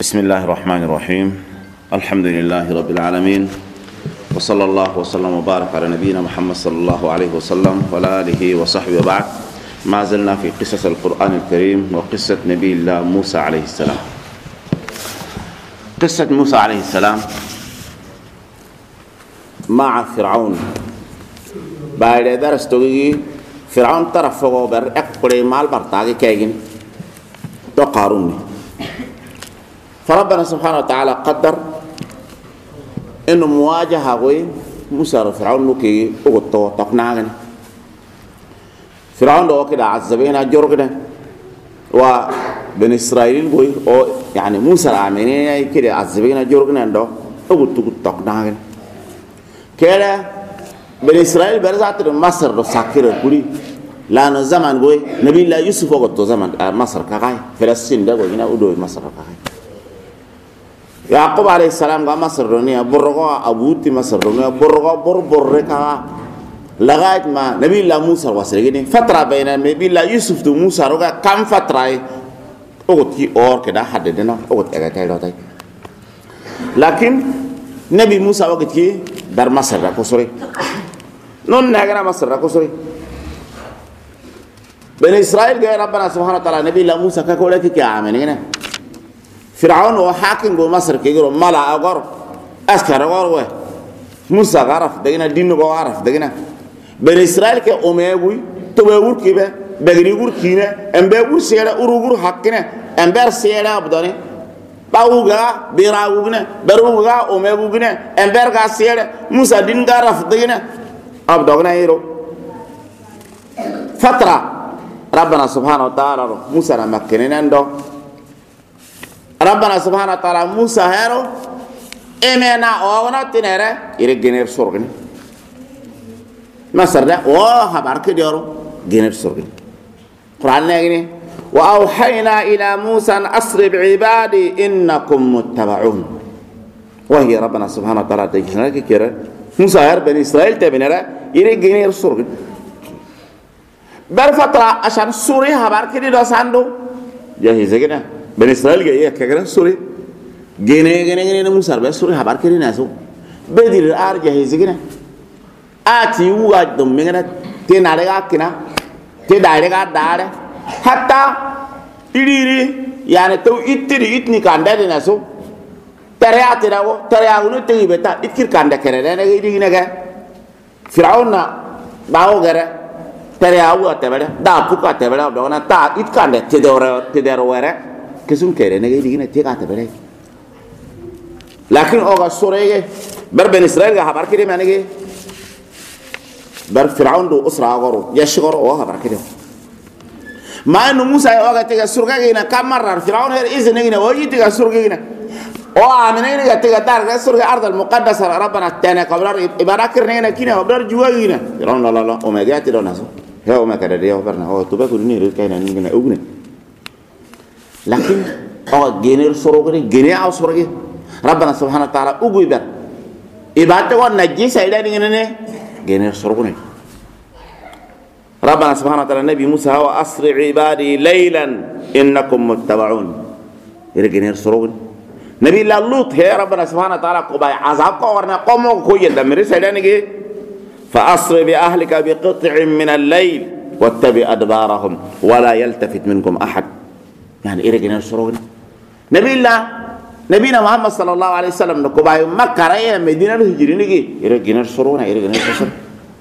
بسم الله الرحمن الرحيم. الحمد لله رب العالمين، وصلى الله وسلم وبارك على نبينا محمد صلى الله عليه وسلم وعلى آله وصحبه وبعد. ما زلنا في قصص القرآن الكريم وقصة نبي الله موسى عليه السلام. قصة موسى عليه السلام مع فرعون. بعد درس توجي فرعون طرفه بر أكبر مال برتاعي كاين تقارني. فربنا سبحانه وتعالى قدر إنه مواجهة موسى وفرعون نوكي أغطوا تقنعنا. فرعون لو كده عذبنا جرقنا وبن إسرائيل أو يعني موسى العاملين كده عذبنا جرقنا عنده أغطوا تقنعنا. كده بن إسرائيل برزات مصر ساكر كوري لأن زمان نبي الله يوسف أغطوا زمان مصر كاي فلسطين ده هنا أدوي مصر كاي. يعقوب عليه السلام قام مصر رنيا برقوا أبوتي مصر رنيا برقوا بركا لغاية ما نبي الله موسى وسرقني فترة بين نبي الله يوسف وموسى رجع كم فترة أوتي أور كده حددنا أوت أجتاي لكن نبي موسى وقت كي در مصر ركوسري نون نعرف مصر ركوسري بني إسرائيل جاء ربنا سبحانه وتعالى نبي الله موسى كقولك كي عاملين فرعون وحاكم جو مصر كيقولوا ملا أغر أسكر أغر موسى عرف دقينا دين جو عرف دقينا بني إسرائيل كأميوي تبغور كيبه بغريغور كينه أمبغور سيرة أروغور حقنا أمبر سيرة أبدانه باوغا بيراوغنا بروغا أميوغنا أمبر كاسيرة موسى دين عرف دقينا أبدانا يرو فترة ربنا سبحانه وتعالى موسى مكننا عنده ربنا سبحانه وتعالى موسى هيرو إمنا أوغنا تنيرة يرجعير سورغني مصر ده وهبارك ديارو جنير سورغني قرآن نيجي وأوحينا إلى موسى أن أسر بعبادي إنكم متبعون وهي ربنا سبحانه وتعالى تجسنا كيرا موسى هير بني إسرائيل تبنيرة يرجعير سورغني برفترة عشان سوري هبارك ديارو ساندو جاهز كده بني إسرائيل جاي كأجرا سوري جنيه موسى بس سوري هبار كده ناسو بدير الأرجح يزكنا أتي وقت دم منا تنارجع كنا تدارجع داره حتى تريري يعني تو إتني كاندا ناسو تريا تراو تريا ونو تيجي بتا إتكير كاندا كره ده نيجي نيجا فرعون باو كره تريا هو تبلا دا بوكا تبلا بدونا تا إت كاندا تدور وره كسون كره نيجي ديجي نتيجة تبلا لكن أوغا سورية بر بن إسرائيل هبار كده ما نيجي بر فرعون دو أسرة أغرو يشغر أوه هبار كده ما إنه موسى أوغا تيجا سورجا هنا كم مرة فرعون هر إذن هنا ويجي تيجا سورجا هنا أو عملنا هنا تيجا دار سورجا أرض المقدسة ربنا التاني قبل إبراكرنا هنا كنا قبل جوا هنا فرعون لا لا لا أوما جات له ناسو هي أوما كده دي أوبرنا هو تبى كلني ركينا نيجي أوغني لكن أوغا جينير سورجا جيني أو سورجا ربنا سبحانه وتعالى أقوي بر إبادة ونجيس إلى ديننا جنير سرقني ربنا سبحانه وتعالى النبي موسى هو أسرع عبادي ليلا إنكم متبعون إلى جنير سرقني نبي الله لوط هي ربنا سبحانه وتعالى قبائل عذاب قورنا قوموا كوي دمر سيدانك فأسرع بأهلك بقطع من الليل واتبع أدبارهم ولا يلتفت منكم أحد يعني إلى جنير سرقني نبي الله نبينا محمد صلى الله عليه وسلم نكوباي مكة رأيه مدينة الهجرة نيجي يرجعنا السرونا يرجعنا السر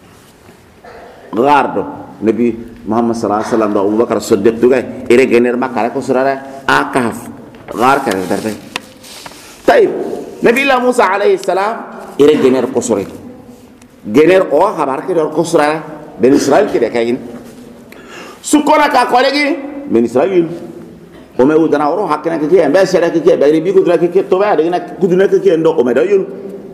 غاردو نبي محمد صلى الله عليه وسلم ده أبو بكر الصديق تقول يرجعنا مكة رأيه كسرنا أكهف غار كذا درته طيب نبي الله موسى عليه السلام يرجعنا الكسرة جنر أو خبر كده الكسرة بين إسرائيل كده كاين سكونا كقولي بين إسرائيل وما يودنا وروح حكنا كذي بس هذا كذي بعدين بيكودنا كذي توبة لكن كودنا كذي عندو وما ده يون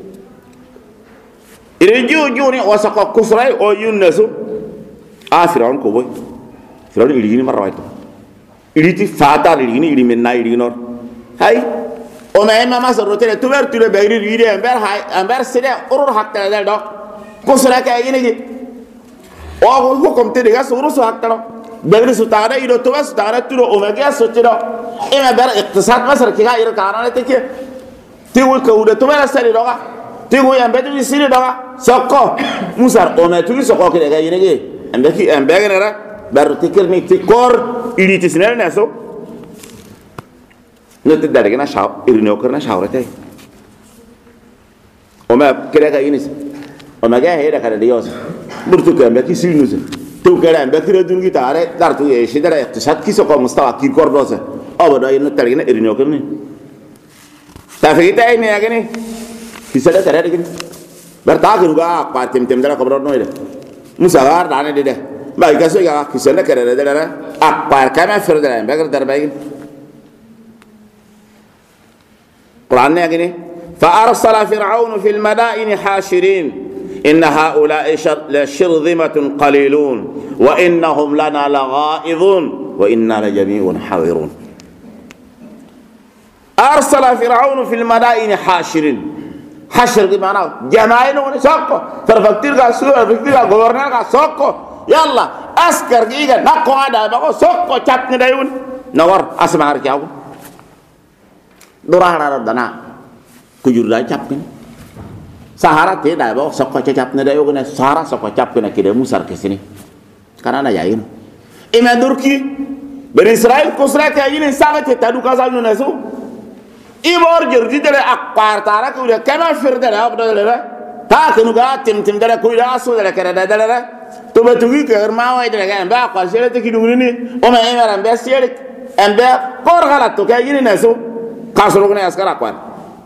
إرجو جوني واسق كسرة أو يون نسو فرعون كوبي فرعون يليني مرة واحدة يليتي فاتا يليني يلي منا يليني نور هاي وما إما ما سرورتنا توبة تلو بعدين يلي أمبر سيدا أورو حكنا ده كسرة كأي نيجي أو هو كم تيجي سورو سو حكنا بغير سوتانا يدو توبا سوتانا تلو أمجا سوتشلو إما بير اقتصاد مصر كيها يركانا لتكي تقول كودا توبا لسالي لغا تقول ينبتو يسيري لغا سوكو موسار أمتولي سوكو كده كده ينجي أمبكي أمبكي نرى بير تكرني تكور إلي تسنال ناسو نتدار كنا شاو إرنيو كرنا شاورتي أما كده كده ينس أمجا هيدا كده ديوس برتو كأمبكي سيلنوس تو كلام بكرة دونك تاره دارتو إيش داره اقتصاد كيسو كم مستوى كيركور دوسه أبدا ينو ترينا إرنيو كرني تفكير تاعي نيا كني كيسلا ترى كني برتاق نوكا بارتيم تيم داره كبرنا نويله مسافر دانه ده باي كاسو يا كيسلا كره ده أكبر كمان فرد ده بكرة داره باي قرآن نيا كني فأرسل فرعون في المدائن حاشرين إن هؤلاء لشرذمة قليلون وإنهم لنا لغائظون وإنا لجميع حاضرون أرسل فرعون في المدائن حاشرين حشر بمعنى جماعين ونساقه فرفكتير قال سوء فرفكتير قال غورنر قال سوقه يلا أسكر جيجا نقو هذا بقى سوقه شابني دايون نور أسمع رجعه دورا هذا كجور لا شابني Sahara tidak, bawa sokko cecap neda yo kena Sahara sokko cap kena kira musar ke sini. Karena ada yain. Ima Turki, Bani Israel kusra kayak ini sangat tadu kasal nuna su. Ibor jerdi dari akpar tara kuda kena firda lah apa dah. Tak kenu gak tim dari kuda asu dari kerada dah. Tu betul ke hermawa itu kan. Bawa kasih itu kidung ini. Oma emeran biasa ni. Embak kor galat tu kayak ini nasu. Kasur kena sekarang akpar.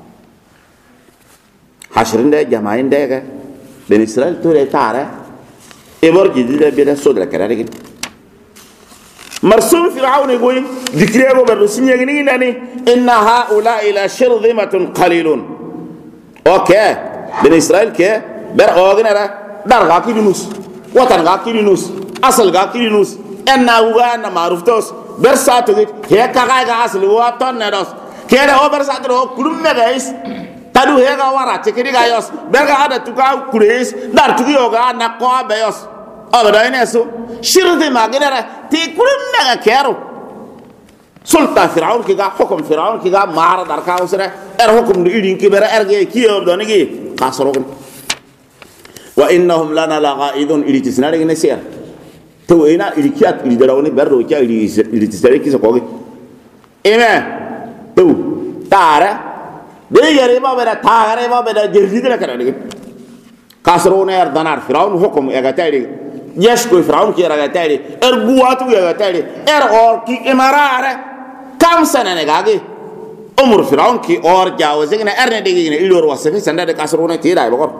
Hashrin deh, jamain deh kan, Bani Israel tu deh tara, ebor jadi deh beda saudara kerana gitu. Marsum Fir'aun itu, dikira aku berusia gini ni, inna haula ila syirzimatun qalilun. Okay, Bani Israel ke, berorgan ada, dar gaki dinus, watan gaki dinus, asal gaki dinus, enna uga na maruf tos, bersatu gitu, he kagai ka asal watan nedos, kira oh bersatu oh kulum guys. Tadu hega wara cekiri gayos berga ada tuka kuris dar tuki yoga nakko abayos abada ini su shirde magenera ti kurum mega kero sulta Fir'aun kiga hukum Fir'aun kiga mara dar ka usre hukum di idin kibera erge kiyo doni gi kasrogun wa innahum lana laghaidun ili tisnari ne ser to ina ili kiat ili darawni berdo kya ili tisnari kiso kogi ime to tara Dia reba beda thah reba beda jerji tu nak kerana ni. Kasron er danar Fir'aun hukum ya kata ini. Yes koi Fir'aun kira kata ini. Guatu ya kata ini. Or ki imarare kam sana ne gage. Umur Fir'aun ki or jauh segini ne degi ne ilur wasafi sanda de kasron ne tiada bakor.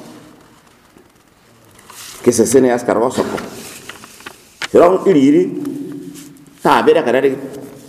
Kisah sini askar wasok. Fir'aun iri tak beda kerana ni.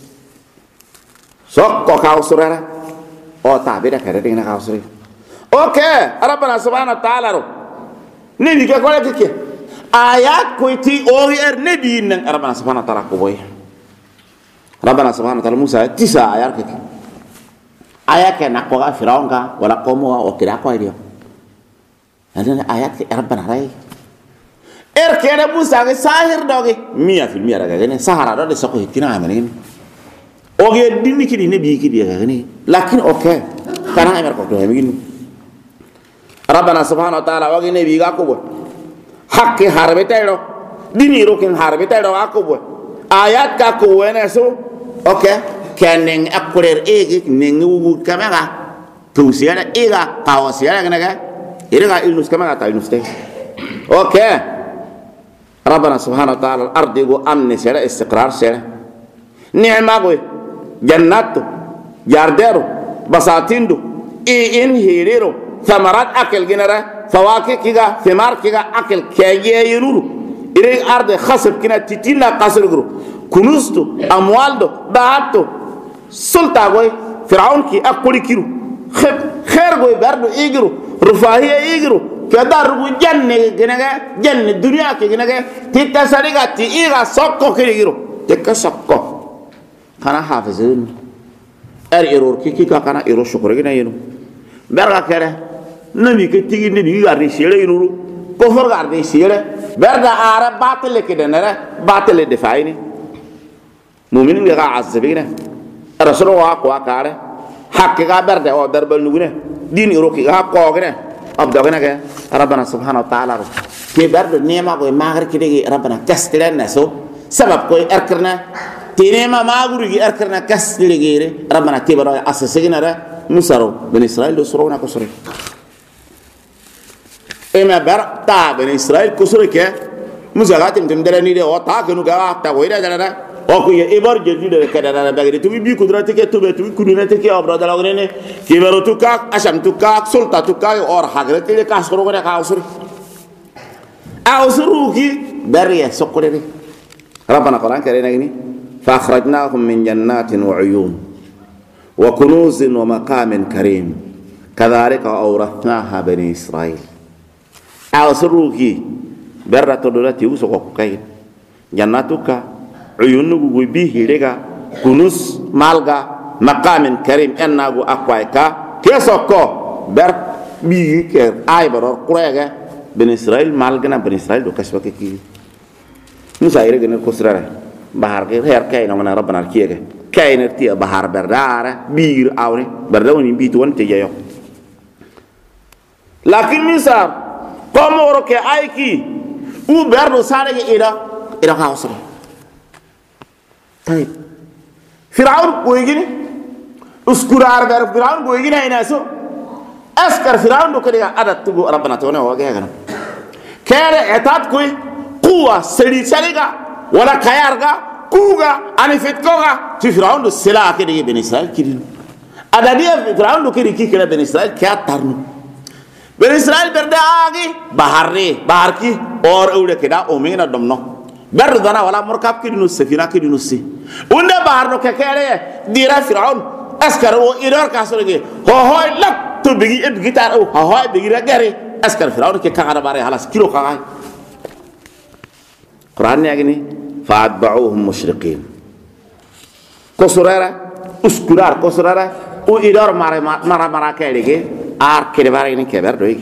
Sok kau surara. Oh tak beda kerana dengan kau sendiri. Okay, Rabbana Subhanahu Wa Taala ro. Nabi ke kau ke? Ayat kau ti OR Nabi nang Rabbana Subhanahu Wa Taala kau boy. Rabbana Subhanahu Wa Taala Musa tisa ayat ke. Ayat ke nak kau Firaun ka, wala kau mau okira kau dia. Ada ayat ke Rabbana rai. Ke ada Musa ke sahir dogi. Mia raga ni sahara dogi sokoi hitina amanin. Oke, dini kiri ini bikin dia kan ini. Lakin oke, karena emar kau tu yang begini. Rabbana Subhanahu Wa Taala oke ini bikin aku buat. Hak ke harbe tayo, dini rokin harbe tayo aku buat. Ayat aku buat nesu, oke. Keneng akuler egi, nengu kamera. Tusiana ega, kawasiana kena kan? Ini kan ilmus kamera tak ilmus teh. Oke. Rabbana Subhanahu Wa Taala ardi go amni sera istiqrar sera. Ni'ma gue. Jannatu, jardero, basatindu, in hiriro, thamarat akil ginara, fawaki kiga, thimar kiga akil kaya yururu. Iri arde khasab kina titina kasur guru. Kunustu, amwaldo, baato, sulta goy, Fir'aun ki akuli kiru. Khair goy bardo igiru, rufahiya igiru. Kadar gu janne ginaga, janne dunia ki ginaga, tita sariga ti iga sokko kirigiru. Tika sokko. Karena hafizin, error kiki karena error syukur gini yunu. Berapa kere, nabi ketigi nabi gardi sile yunu, kofar gardi sile, بردا عرب باطل كده نرى باطل الدفاعيني مؤمنين يقع عذبينه رسول الله قال حقيقة بردا أو درب النجنة دين يروكي قاقنا أبدأنا كه ربنا سبحانه وتعالى كي برد نيما كوي ماغر كده ربنا كستلنا سو سبب كوي أركرنا تينما ماغوري أركرنا كستلنا ربنا تبرا أساسنا را مسرو بن إسرائيل سرونا كسر إما بر تا بن إسرائيل كسر كه مزاجات تمدلني ده أو تا كنو كه تا ويدا جلنا أو كي إبر جديد ده كده ده بعدين تبي بي كدرة كه تبي كدرة كه أبرد لغني كي برو تكاك أشام تكاك سلطة تكاك أور حاجة كده كاسرو كده كاسر أوسرو كي بريه سكولي ربنا قرآن كرينا gini فأخرجناهم من جنات وعيون وكنوز ومقام كريم كذلك أورثناها بني إسرائيل أوسرو كي برة تدولتي وسوق كاين جناتك عيونك وبيه لك كنوز مالغا مقام كريم أنغو أقوايكا كيسوكو بر بيه كير أي برور قرية بني إسرائيل مالغنا بني إسرائيل دو كشبك كي مسائل جنر كسرة بحر كي هير كاين ومن ربنا الكيه كاين ارتيا بحر بردار بير أوري بردوني بيتوان تجايو لكن مثال كم ورك أيكي وبردو سارة إلى خاصة طيب فرعون بويجيني اسكورار بير فرعون بويجيني هنا سو أسكر فرعون دو كده أدت تبو ربنا تونا وجهه كنا كاره اعتاد كوي قوة سريعة ولا كيارغا كوغا أنا فتكوغا في فرعون دو سلا كده بني إسرائيل كده أداني فرعون دو كده كده بني إسرائيل كيا تارنو بني إسرائيل برده آگي بحر كي اور أوله كده أمينا دمنو برد دنا ولا مركب كده نص سفينة كده نص ونده بحر نو كده ديرا فرعون أسكر و إيرار كاسرجي هو لا تبغي ابغي تارو هو بغي رجاري أسكر فرعون كده كعنا باري خلاص كيلو كعاي قرآن يعني فأتبعوهم مشرقين كسرارة أسكرار كسرارة وإدار مرا كيرجي آر كده بارين كبر دويك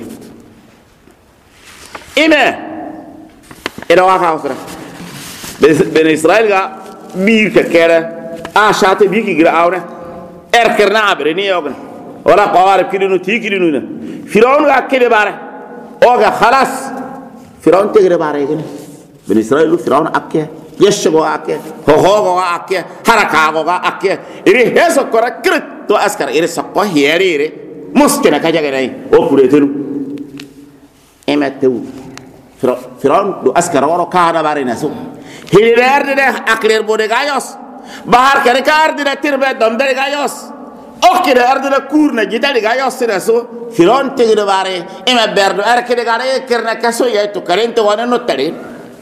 إما إذا واقع أسرة بين إسرائيل كا بير ككيرة شات بير كيرة أونه إركرنا عبرني يوغن ولا قوارب كيرنو تي كيرنو فرعون كا كده باره أوغا خلاص فرعون تكره باره كده بني إسرائيل فرعون أكيه يشبه أكيه هو أكيه حركة أكيه إيه هذا كورا كرت تو أسكر إيه سقاه هيري مسكنا كذا كذا أو كوريتنو إما تو فرعون دو أسكر ورا كهنا بارينا سو هيرير ده أكلير بودي غايوس بحر كار ده تربة دم ده غايوس أكيد أرد ده كورنا جدا ده غايوس سو فرعون تيجي باري إما بردو أركيد غاري كرنا كسو يا تو كرين تو وانا نوترين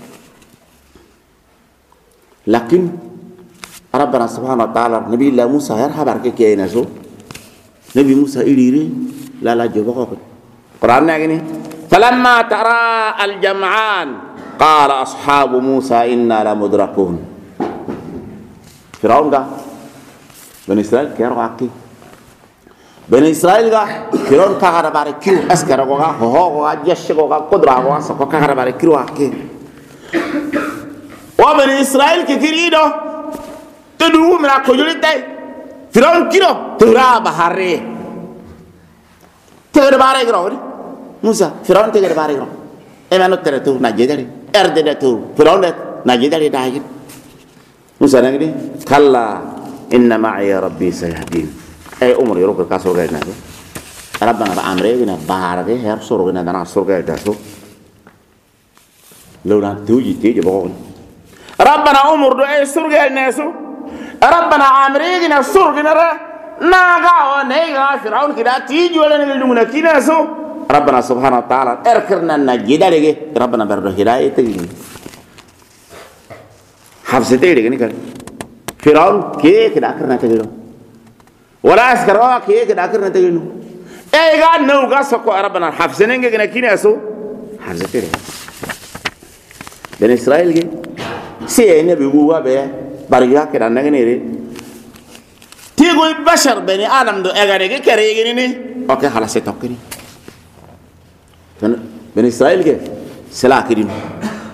لكن ربنا سبحانه وتعالى نبي الله موسى يرحب عليك يا نزو نبي موسى إليري لا جبهه قرآن يعني فلما ترى الجمعان قال أصحاب موسى إنا لمدركون فرعون قال بني إسرائيل كيرو عكي بني إسرائيل قال فرعون كهر بارك كيو أسكر قوغا هو جيش قوغا قدرة قوغا سكو كهر بارك كيو عكي وبني إسرائيل كثيرين تدعو من أكجول الدين فرعون كيلو ترى بحرة تقدر بارك راود موسى فرعون تقدر بارك راود إما نترى نجدري أرد فرعون نجدري داير موسى نقولي كلا إن معي ربي سيهدين أي أمر يروح الكاسور غيرنا ربنا بأمره بنا بارك هير سورغنا دنا سورغ داسو لو نتوجي تيجي بقول ربنا أمر دعاء سرق الناس ربنا عامرينا سرقنا ناقا ونيقا فرعون كده تيجي ولا نقولنا كده سو ربنا سبحانه وتعالى اركرنا نجد عليك ربنا برضه هداية تيجي حبسة تيجي كده فرعون كده أكرنا تيجي ولا أسكروا كده أكرنا تيجي إيه قال نوقا سكوا ربنا حبسة نيجي كده سو حبسة تيجي بني إسرائيل كده سيئنا بيقولوا بيه بارجع كده نغنيري تيجوا بشر بني آدم دو أغانيك كريجيني أوكي خلاص يتوكلني بني إسرائيل كده سلا كريم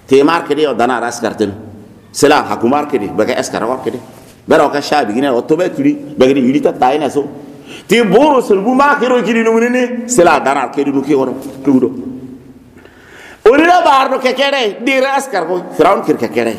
te markedi o dana raskarten sela hakumar kedi baga eskara wa kedi bero ka shabi gine o tobe tuli baga ni yulita tayna so ti boro sulbu ma kero kidi no munene sela dana kedi no ki woro tudo onira barno ke kere di raskar ko firaun kir ke kere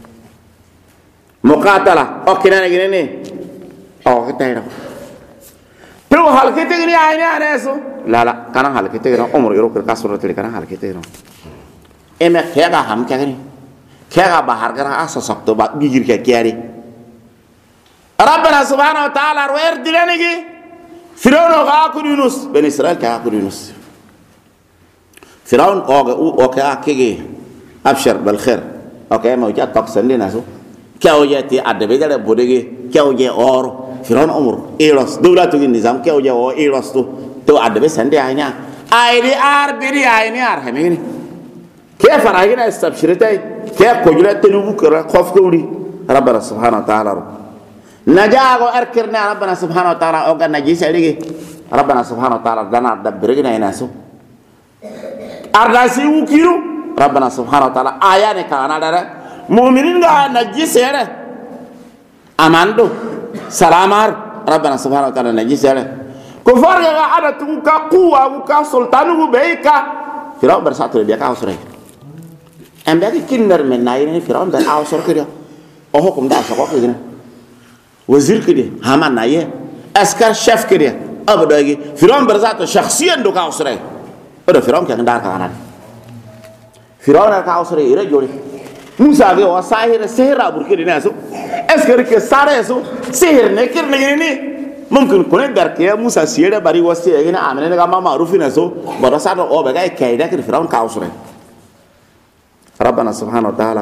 muqatala o kinana gine ne o ketayra pero halkete gine ayne aneso la kana halkete gine umur iro kir kasuro tele kana halkete no eme kega ham kegani kega bahar gara asa sakto ba bigir ke kiari rabbana subhanahu wa ta'ala wer dilanigi firaun ga ku yunus ben israel ka ku yunus firaun o ka kege abshar bil khair okay ma ja taqsan lina so kaw jati adabe dara bodege kaw je or firaun umur eros dawlatu nizam kaw je o eros to adabe sande anya ayri ar biri ayni ar hamini كيف أنا هنا استبشرتي كيف كجلة تنوب كرا خوف كوري ربنا سبحانه وتعالى نجاغ أركرنا ربنا سبحانه وتعالى أوكا نجيس عليه ربنا سبحانه وتعالى دنا دبرنا يناسو أرناسي وكيرو ربنا سبحانه وتعالى آيان كانا دارا مؤمنين غا نجيس عليه أماندو سلامار ربنا سبحانه وتعالى نجيس عليه كفار غا عدد وكا قوة وكا سلطان وبيكا فراو برساتو لبيكا وسرين أمبارح كنر من نايرين فرعون ده أوصل كده أهو كم ده أسقط كده وزير كده همان نايه أسكر شيف كده أبدا يجي فرعون برزاته شخصيا دوك أوصله أده فرعون كان دار كأنان فرعون كان أوصله إيره جوري موسى ده وساهر سهر أبور كده ناسو أسكر كسارة سو سهر نكر نجريني ممكن كونه دركيا موسى سيره باري وسي أجينا عملنا كمان معروفين ناسو برزاته أو بقى كيدا كده فرعون كان أوصله ربنا سبحانه وتعالى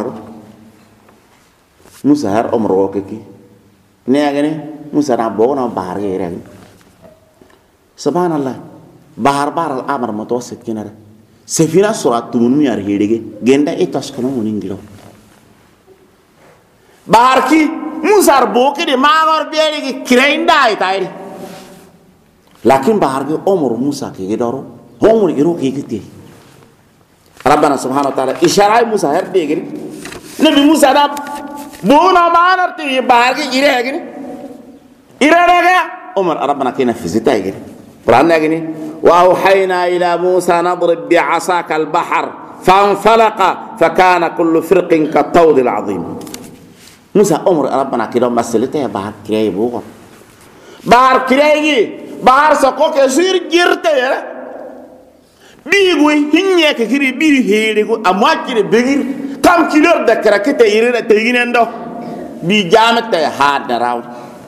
موسى هر أمر وكيكي نيجي موسى نبغونا بحر غيره سبحان الله بحر الأمر متوسط كنا سفينة سرعة تمنو يار هيدي جندا إتاش كنا منينجلو بحر كي موسى ربوكي دي ما غور بيري كرين داي تايري لكن بحر كي أمر موسى كي دارو هم يرو كي كتير ربنا سبحانه وتعالى إشارة موسى هرب يجري نبي موسى ده بونا ما نرتي بحر كي يجري يجري يجري عمر ربنا كنا في زيتا يجري قرآن يجري وأوحينا إلى موسى نضرب بعصاك البحر فانفلق فكان كل فرق كالطود العظيم موسى عمر ربنا كده مسلته بحر كي يبوغ بحر كي بحر سقوك يصير جرته بيجوي هنيك كثير بيجي هيرجو أماكن بيجي كم كيلو ذكر كده يرينا تيجي عنده بيجامت تهاد نراون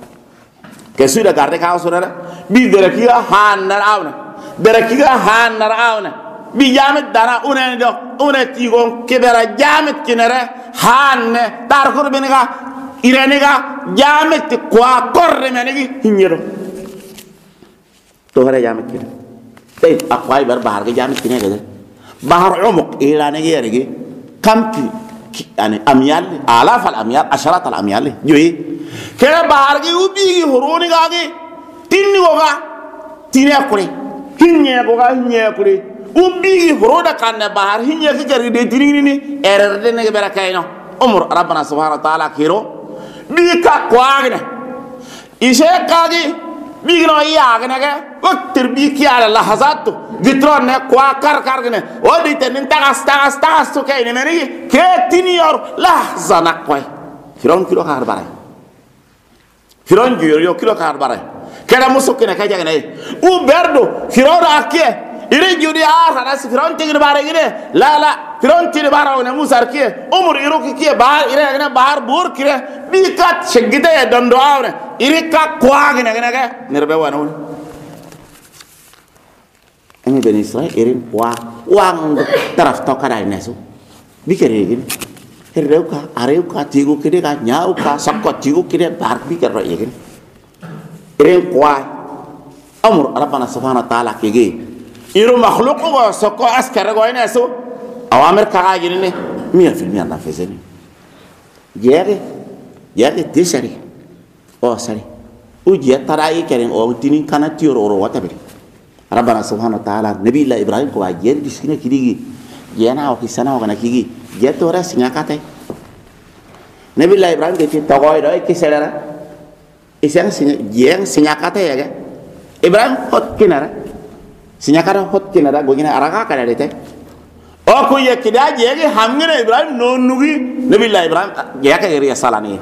كسيرة كارت كاوسونا بيدركيا هان نراون دركيا هان نراون بيجامت دارا عنده تيجون كبر جامت كنره هان تاركور بينك إيرانيكا جامت قوا كور منيكي هنيرو توهره جامت كده طيب أقوى بحر كجامد كنيه كده بحر عمق إيراني يرجع كم يعني أميال آلاف الأميال عشرات الأميال جوي كده بحر كي وبيجي هروني كاكي تيني كوكا تيني أكوري هنيه كوري وبيجي هرودا كان بحر هنيه كجري ده تيني إيرادنا كبركاينو أمر ربنا سبحانه وتعالى كيرو بيكا كواغنا إيشة كاكي بيجنا ياغنا كه وقت بيكي على لحظات جترون نكوا كار كنه ودي تنين تاس تو كاين مني كتنيور لحظة نكوي فرعون كيلو كار باراي فرعون جيرو كيلو كار باراي كده مسكنا كاجا كنه وبردو فرعون أكيه يرجع دي ناس فرعون تيجي باراي كده لا فرعون تيجي باراي ونموس أركيه عمر يروك كيه بار يرجع بار بور كده بيكات شجدة يدندو أونه يريكا كواغنا كده نربوا نقول ini Bani Israel irin wang taraf tokara inaso bikere gini herreuka areuka tigu kide ka nyauka sakot tigu kide bar bikere yegin irin kwa amur rabbana subhanahu wa ta'ala kege iru makhluq wa sako askar go inaso awamir ka gini ne 100% nafezeni yare tisari o sari ujiya tarai keren o tinin kana tioro oro watabiri ربنا سبحانه وتعالى نبي الله إبراهيم كوا جير ديسكنا كيدي جينا أو كيسنا أو كنا كيدي geto res nyakate nabi la ibrahim ke to goy do ki selera isen jeng sinyakate ya ga ibrahim hot kinara sinyakara hot kinara gogina araka kada dete o ko ye kida jege hamngina ibrahim no nugi nabi la ibrahim ya ka ri salani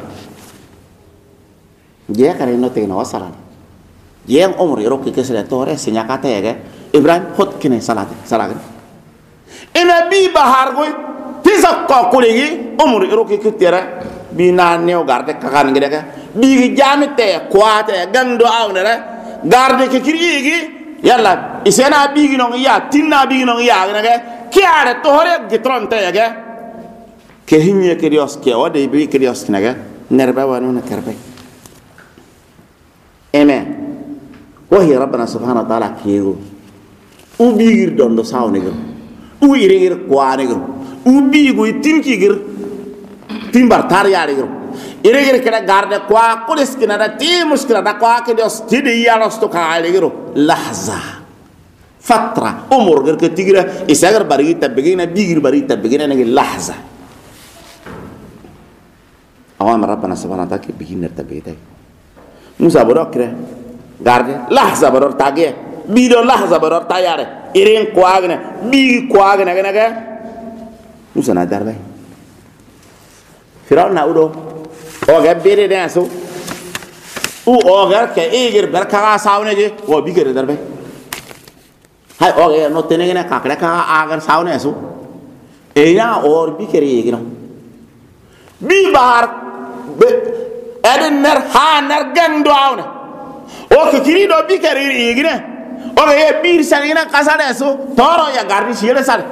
je ka no te no salani jeng umur ro ke selera to res sinyakate ya ga ibrahim hot kine salati salagan ina bi bahar goy tisa ko kuligi umur ro ke kitera bi na neo garde kakan ngede ka bi jamite kwate gando awnere garde ke kirigi yalla isena bi no ya tinna bi no ya ngene kiare to hore gitronte ya ke hinye ke dios ke o de bi ke dios naga nerba wanu na karbe amen wahi rabbana subhanahu wa ta'ala kiyo ubi gir dondo sawne gir u ire gir kwane gir ubi go tinki gir timbar tar yari gir ire gir keda garde kwa kulis kina da ti muskila da kwa ke dios ti de yalos to kaale gir lahza fatra umur gir ke tigira isagar bari tabigina bigir bari tabigina ne lahza awam rabbana subhanahu wa ta'ala ke bigina tabigita musa borokre garde lahza boror tage bido lahza boror tayare irin kwagne bi kwagne ga musa na darbe firaun na udo o ga bere ne so u o ga ke igir berka sawne je o bi gere darbe hay o ga no tene ne ka ka agar sawne so e ya or bi kere igino bi bar be eden ner ha ner gando awne o ke kiri do bi kere igine o ga e bir sanina kasane so toro ya gardi shile sal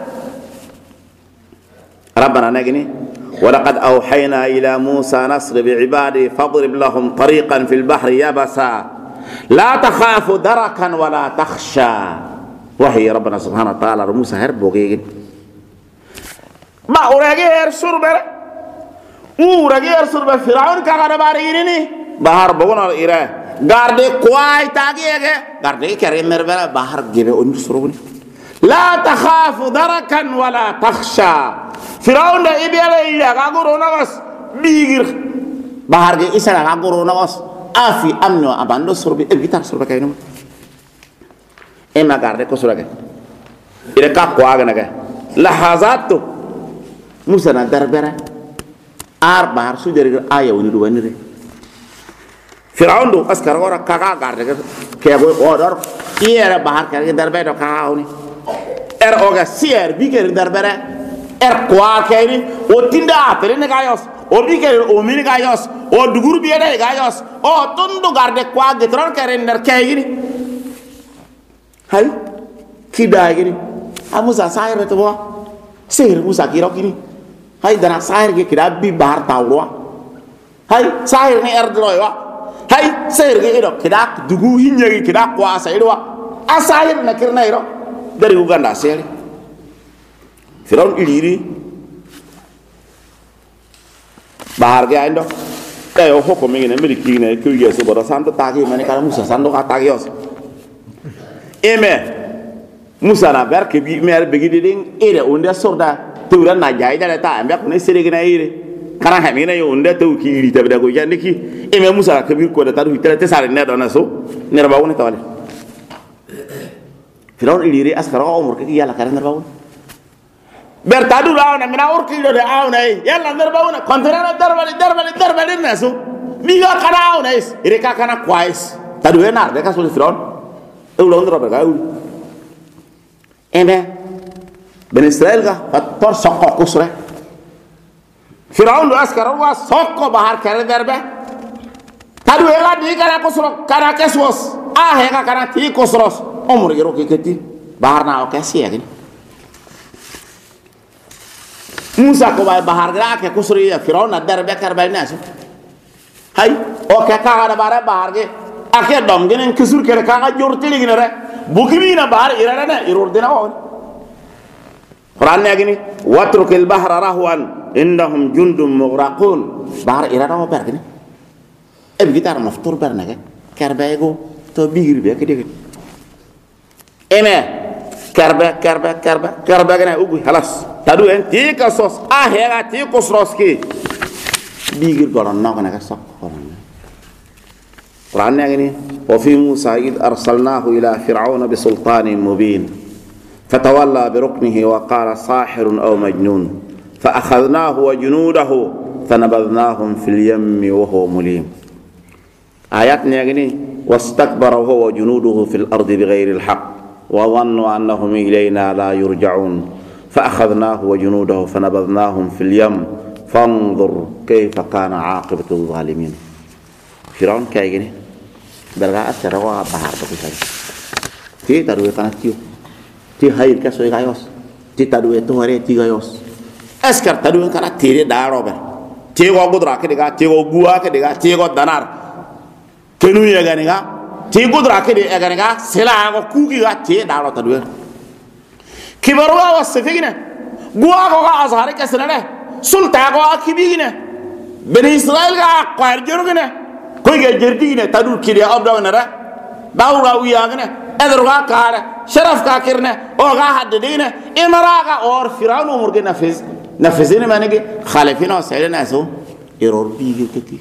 ربنا نجني ولقد أوحينا إلى موسى نصر بعبادي فاضرب لهم طريقا في البحر يبسا لا تخاف دركا ولا تخشى وحي ربنا سبحانه وتعالى موسى هرب وغيغن ما أورغي هرسور بر أورغي هرسور بر فرعون كغدا باريني بحر بغنا إيرا غاردي كواي تاغي غاردي كريم مربلا بحر جيبه أنسروني لا تخاف دركا ولا تخشى فرعون ده إبياله إلى كعورو نغص بيجر بحرج إسرائيل كعورو نغص أفي أمنو أباندو سربي إبيتار سربي كاينو إما كارده كسرك إذا كقواعد نجا لحظات تو موسى ندار برا بحر سجري آية ونيرو ونيري فرعون دو أسكار ورا كعا كارده كيابو أورور إيرا بحر كارده دربه دو كعاوني أوجا سير بيجر دربه kwa kaini o tinda atere ne gayos o bigere o mini gayos o dugur biere gayos o tondo garde kwa getron kare nder kayini hay kidagini amusa sayre to wa sayre musa kiro kini hay dana sayre ke kida bi bar tawro hay sayre ne erdro wa hay sayre ke ido kida dugu hinyegi kida kwa sayro wa asayre na kirna iro dari uganda sayre Firaun iliri bahar ge aindo o hoko mengene miliki ne ku yeso bodo santo tagi mane kala musa santo ka tagios eme musa na berke bi mer begidi ding ere onde sorda turan na jai dale ta ambe ko ne sere gina ire kana ha mena yo onde to ki iri tabda go jande ki eme musa ka bir ko da taru tele te sare ne do na so ne ba woni tawale Firaun iliri askara umur ke yalla kare ne ba woni bertadu launa mina urki do de aunai yalla nerbawuna kontrana darbali nasu biga kana aunais ireka kana kwais tadu enar de kasul Firaun ulon do berga ene ben Israel ga tor sokko kusre Firaun do askara wa sokko bahar kare derbe tadu ela di kana kusro kana kesos he kana ti kusros umur gero kiti bahar na okasi ya gini Musa ko bay bahar gra ke kusri ya Firaun adar be kar bay nasu hay o ke ka ada bare bahar ge ake dom genen kusur ke ka ga jorti ligine re bugimi na bahar irana na irur dina on Quran ne gini watrukil bahra rahwan innahum jundum mughraqun bahar irana o ber gini e gitar maftur ber na ge kar bay go to bigir be ke de eme كربا كنا أقول خلاص تدو أنت كسوس هيا تي كسروسكي بيجي قرن ناقنا كسر قرآن يعني وفي موسى إذ أرسلناه إلى فرعون بسلطان مبين فتولى بركنه وقال ساحر أو مجنون فأخذناه وجنوده فنبذناهم في اليم وهو مليم آيات يعني واستكبر هو وجنوده في الأرض بغير الحق وظنوا أنهم إلينا لا يرجعون فأخذناه وجنوده فنبذناهم في اليم فانظر كيف كان عاقبة الظالمين فرعون كايغني بلغا أتروا بحر بكتير تي تروي كنا تي هاي كسوي غايوس تي تروي توري تي غايوس أسكر تروي كنا تيري داروبر تي غودرا كديغا تي غوغوا كديغا تي غودانار كنو يغانيغا تي غودرا كدي يغانيغا سلا غو كوغيغا تي دارو تروي كبروا وسفيغنا غوا غو ازهار كسنله سلطا غو كبيغنا بني اسرائيل غا قار جرغنا كويغا جردينا تدور كيدي ابدا ونرا باورا وياغنا ادرغا كار شرف كاكرنا اوغا حددينا امراغا اور فرعون مرغنا نفذنا ما نجي خالفين وسائلنا سو يرور بيجي كتي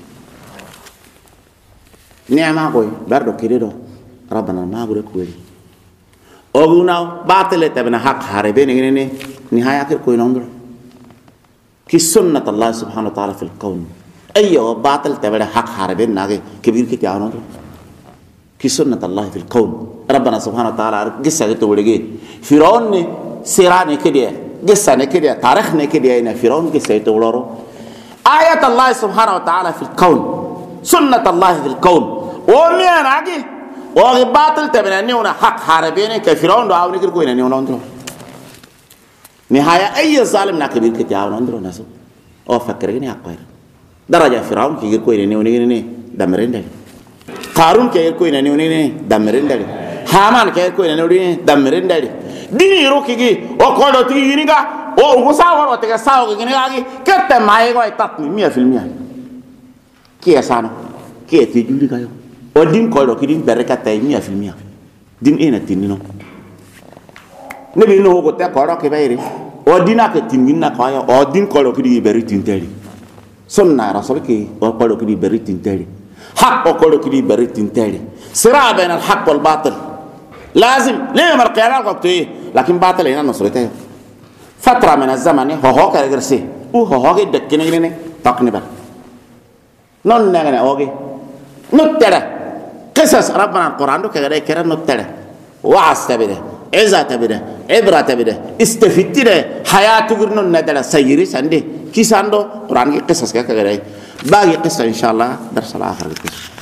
نعم قوي برضو كده ربنا ما غير كويس اوغنا باطل تبنا حق حاربين ني نهايه اخر كوي نندر كي سنه الله سبحانه وتعالى في الكون ايوه باطل تبنا حق حاربين ناغي كبير كتي نندر كي سنه الله في الكون ربنا سبحانه وتعالى قصه تولغي فرعون سيراني كده قصة كده تاريخنا كده هنا فرعون قصة يتولره آية الله سبحانه وتعالى في الكون سنة الله في الكون ومين عقي وغي باطل تبناني هنا حق حاربيني كفرعون دعاو نكر كوين هنا نندرو نهاية أي ظالم ناكبير كتاو نندرو ناسو أو فكرين أقوير درجة فرعون كير كوين هنا دمرين داري قارون كير كوين هنا دمرين داري هامان كير كوين هنا دمرين داري dini rokigi o kodo tiginiga o usawa o tega sawo giniga gi kette maigo ay tatni 100% ki esano ki eti juli kayo o din kodo kidin bereka tay 100% din ina tinino ne bi no go te kodo ke bayri o dina ke tinina kayo o din kodo kidi beri tinteli sunna rasul ki o kodo kidi beri tinteli hak o kodo kidi beri tinteli sira bain al haqq wal batil لازم ليه مرقيانا القبطية لكن باطل هنا نصرته فترة من الزمن هو كرجسي هو دكنا يني تقنبا نون نعنا أوجي نترى قصص ربنا القرآن ده كذا كذا نترى وعظ تبده عزة تبده عبرة تبده استفدت ده حياة غيرنا ندرى سيري سندي كيساندو قرآن قصص كذا باقي قصة إن شاء الله درس الآخر.